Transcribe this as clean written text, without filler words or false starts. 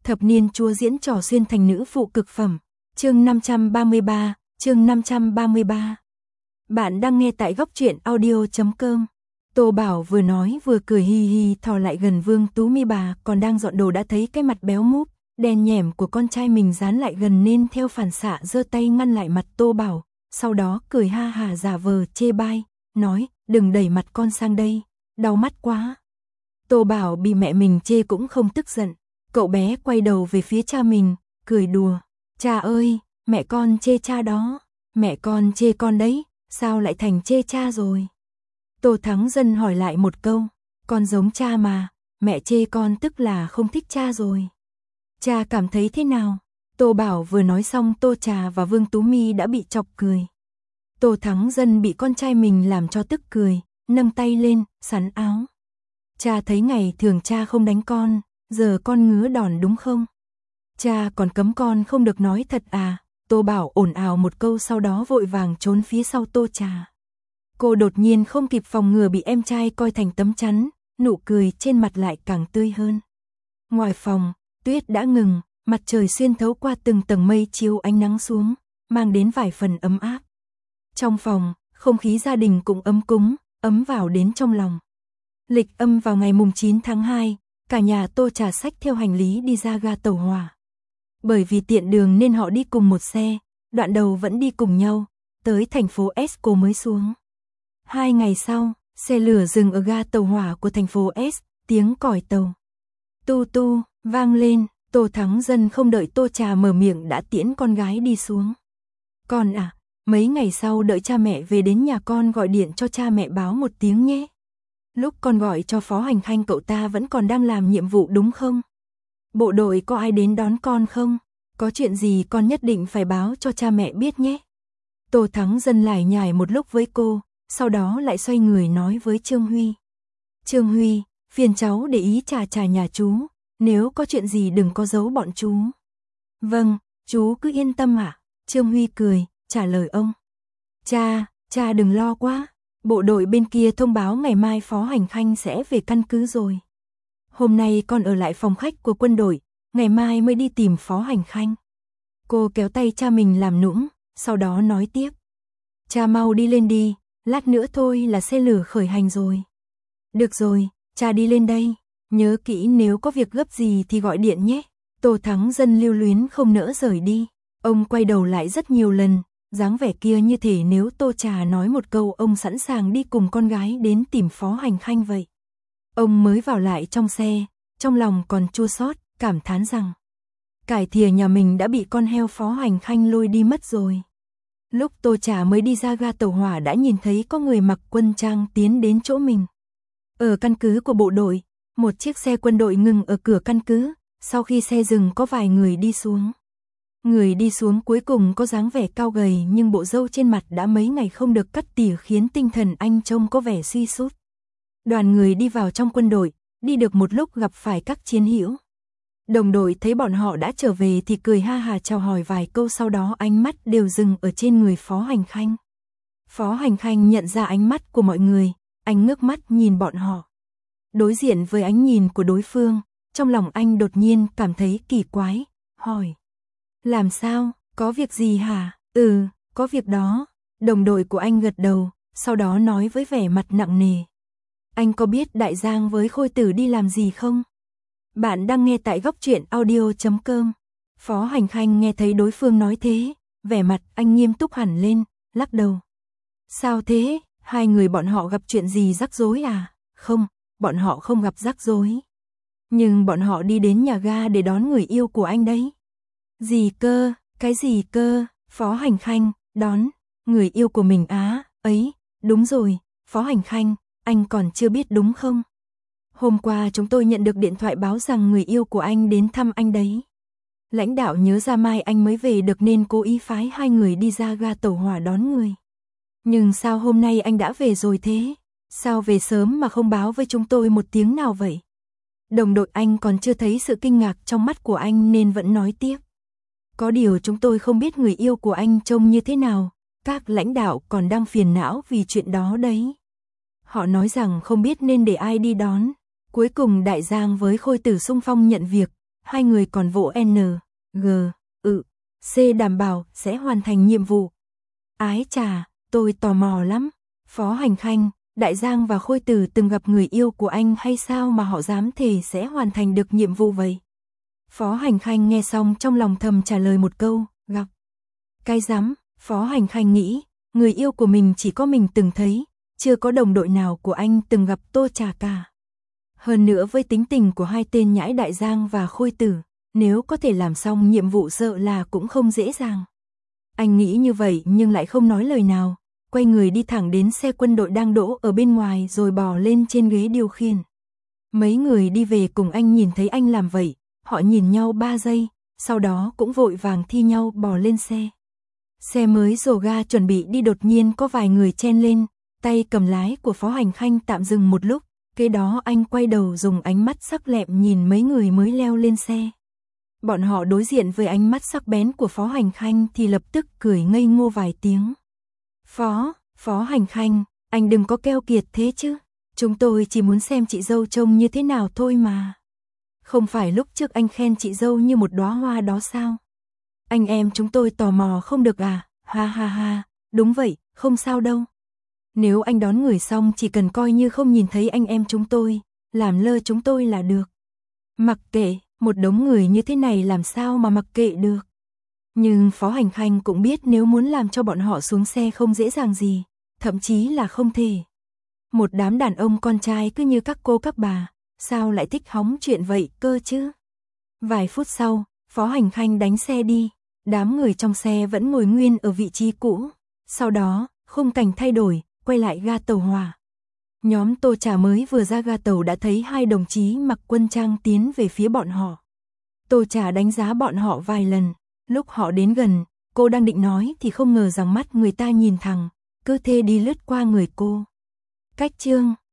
Thập niên chúa diễn trò xuyên thành nữ phụ cực phẩm. Chương 533. Bạn đang nghe tại góc truyện audio.com. Tô Bảo vừa nói vừa cười hi hi thò lại gần Vương Tú Mi, bà còn đang dọn đồ đã thấy cái mặt béo múp, đen nhẻm của con trai mình dán lại gần nên theo phản xạ giơ tay ngăn lại mặt Tô Bảo, sau đó cười ha hả giả vờ chê bai, nói, đừng đẩy mặt con sang đây, đau mắt quá. Tô Bảo bị mẹ mình chê cũng không tức giận, cậu bé quay đầu về phía cha mình, cười đùa, cha ơi, mẹ con chê cha đó, mẹ con chê con đấy, sao lại thành chê cha rồi? Tô Thắng Dân hỏi lại một câu, con giống cha mà, mẹ chê con tức là không thích cha rồi. Cha cảm thấy thế nào? Tô Bảo vừa nói xong Tô Trà và Vương Tú Mi đã bị chọc cười. Tô Thắng Dân bị con trai mình làm cho tức cười, nâng tay lên, sắn áo. Cha thấy ngày thường cha không đánh con, giờ con ngứa đòn đúng không? Cha còn cấm con không được nói thật à? Tô Bảo ồn ào một câu sau đó vội vàng trốn phía sau Tô Trà. Cô đột nhiên không kịp phòng ngừa bị em trai coi thành tấm chắn, nụ cười trên mặt lại càng tươi hơn. Ngoài phòng, tuyết đã ngừng, mặt trời xuyên thấu qua từng tầng mây chiếu ánh nắng xuống, mang đến vài phần ấm áp. Trong phòng, không khí gia đình cũng ấm cúng, ấm vào đến trong lòng. Lịch âm vào ngày mùng 9 tháng 2, cả nhà Tô Trà xách theo hành lý đi ra ga tàu hỏa. Bởi vì tiện đường nên họ đi cùng một xe, đoạn đầu vẫn đi cùng nhau, tới thành phố S cô mới xuống. 2 ngày sau, xe lửa dừng ở ga tàu hỏa của thành phố S, tiếng còi tàu tu tu vang lên, Tô Thắng Dân không đợi Tô Trà mở miệng đã tiễn con gái đi xuống. Con à, mấy ngày sau đợi cha mẹ về đến nhà con gọi điện cho cha mẹ báo một tiếng nhé. Lúc con gọi cho Phó Hành Khanh cậu ta vẫn còn đang làm nhiệm vụ đúng không? Bộ đội có ai đến đón con không? Có chuyện gì con nhất định phải báo cho cha mẹ biết nhé. Tô Thắng Dân lải nhải một lúc với cô, sau đó lại xoay người nói với Trương Huy. Trương Huy, phiền cháu để ý Trà nhà chú, nếu có chuyện gì đừng có giấu bọn chú. Vâng, chú cứ yên tâm ạ. Trương Huy cười, trả lời ông. Cha đừng lo quá, bộ đội bên kia thông báo ngày mai Phó Hành Khanh sẽ về căn cứ rồi. Hôm nay con ở lại phòng khách của quân đội, ngày mai mới đi tìm Phó Hành Khanh. Cô kéo tay cha mình làm nũng, sau đó nói tiếp. Cha mau đi lên đi, lát nữa thôi là xe lửa khởi hành rồi. Được rồi, cha đi lên đây, nhớ kỹ nếu có việc gấp gì thì gọi điện nhé. Tô Thắng Dân lưu luyến không nỡ rời đi, ông quay đầu lại rất nhiều lần, dáng vẻ kia như thể nếu Tô Trà nói một câu ông sẵn sàng đi cùng con gái đến tìm Phó Hành Khanh vậy. Ông mới vào lại trong xe, trong lòng còn chua xót, cảm thán rằng cải thìa nhà mình đã bị con heo Phó Hành Khanh lôi đi mất rồi. Lúc Tô Trà mới đi ra ga tàu hỏa đã nhìn thấy có người mặc quân trang tiến đến chỗ mình. Ở căn cứ của bộ đội, một chiếc xe quân đội ngừng ở cửa căn cứ, sau khi xe dừng có vài người đi xuống. Người đi xuống cuối cùng có dáng vẻ cao gầy nhưng bộ râu trên mặt đã mấy ngày không được cắt tỉa khiến tinh thần anh trông có vẻ suy sút. Đoàn người đi vào trong quân đội, đi được một lúc gặp phải các chiến hữu. Đồng đội thấy bọn họ đã trở về thì cười ha hà chào hỏi vài câu, sau đó ánh mắt đều dừng ở trên người Phó Hành Khanh. Phó Hành Khanh nhận ra ánh mắt của mọi người, anh ngước mắt nhìn bọn họ. Đối diện với ánh nhìn của đối phương, trong lòng anh đột nhiên cảm thấy kỳ quái, hỏi. Làm sao, có việc gì hả? Ừ, có việc đó. Đồng đội của anh gật đầu, sau đó nói với vẻ mặt nặng nề. Anh có biết Đại Giang với Khôi Tử đi làm gì không? Bạn đang nghe tại góc truyện audio.com. Phó Hành Khanh nghe thấy đối phương nói thế, vẻ mặt anh nghiêm túc hẳn lên, lắc đầu. Sao thế, hai người bọn họ gặp chuyện gì rắc rối à? Không, bọn họ không gặp rắc rối. Nhưng bọn họ đi đến nhà ga để đón người yêu của anh đấy. Gì cơ, cái gì cơ? Phó Hành Khanh, đón người yêu của mình á? Ấy, đúng rồi, Phó Hành Khanh, anh còn chưa biết đúng không? Hôm qua chúng tôi nhận được điện thoại báo rằng người yêu của anh đến thăm anh đấy. Lãnh đạo nhớ ra mai anh mới về được nên cố ý phái hai người đi ra ga tàu hỏa đón người. Nhưng sao hôm nay anh đã về rồi thế? Sao về sớm mà không báo với chúng tôi một tiếng nào vậy? Đồng đội anh còn chưa thấy sự kinh ngạc trong mắt của anh nên vẫn nói tiếp. Có điều chúng tôi không biết người yêu của anh trông như thế nào, các lãnh đạo còn đang phiền não vì chuyện đó đấy. Họ nói rằng không biết nên để ai đi đón. Cuối cùng Đại Giang với Khôi Tử xung phong nhận việc, hai người còn vỗ N, G, C đảm bảo sẽ hoàn thành nhiệm vụ. Ái chà, tôi tò mò lắm. Phó Hành Khanh, Đại Giang và Khôi Tử từng gặp người yêu của anh hay sao mà họ dám thề sẽ hoàn thành được nhiệm vụ vậy? Phó Hành Khanh nghe xong trong lòng thầm trả lời một câu, gặp. Cái dám, Phó Hành Khanh nghĩ, người yêu của mình chỉ có mình từng thấy, chưa có đồng đội nào của anh từng gặp Tô Trà cả. Hơn nữa với tính tình của hai tên nhãi Đại Giang và Khôi Tử, nếu có thể làm xong nhiệm vụ sợ là cũng không dễ dàng. Anh nghĩ như vậy nhưng lại không nói lời nào, quay người đi thẳng đến xe quân đội đang đỗ ở bên ngoài rồi bò lên trên ghế điều khiển. Mấy người đi về cùng anh nhìn thấy anh làm vậy, họ nhìn nhau 3 giây, sau đó cũng vội vàng thi nhau bò lên xe. Xe mới rồ ga chuẩn bị đi đột nhiên có vài người chen lên, tay cầm lái của Phó Hành Khanh tạm dừng một lúc, kế đó anh quay đầu dùng ánh mắt sắc lẹm nhìn mấy người mới leo lên xe. Bọn họ đối diện với ánh mắt sắc bén của Phó Hành Khanh thì lập tức cười ngây ngô vài tiếng. Phó Hành Khanh, anh đừng có keo kiệt thế chứ, chúng tôi chỉ muốn xem chị dâu trông như thế nào thôi mà. Không phải lúc trước anh khen chị dâu như một đóa hoa đó sao? Anh em chúng tôi tò mò không được à, ha ha ha, đúng vậy, không sao đâu. Nếu anh đón người xong chỉ cần coi như không nhìn thấy anh em chúng tôi, làm lơ chúng tôi là được. Mặc kệ, một đống người như thế này làm sao mà mặc kệ được. Nhưng Phó Hành Khanh cũng biết nếu muốn làm cho bọn họ xuống xe không dễ dàng gì, thậm chí là không thể. Một đám đàn ông con trai cứ như các cô các bà, sao lại thích hóng chuyện vậy cơ chứ? Vài phút sau, Phó Hành Khanh đánh xe đi, đám người trong xe vẫn ngồi nguyên ở vị trí cũ. Sau đó, khung cảnh thay đổi, quay lại ga tàu hỏa. Nhóm Tô Trà mới vừa ra ga tàu đã thấy hai đồng chí mặc quân trang tiến về phía bọn họ. Tô Trà đánh giá bọn họ vài lần, lúc họ đến gần, cô đang định nói thì không ngờ rằng mắt người ta nhìn thẳng, cứ thế đi lướt qua người cô. Cách chương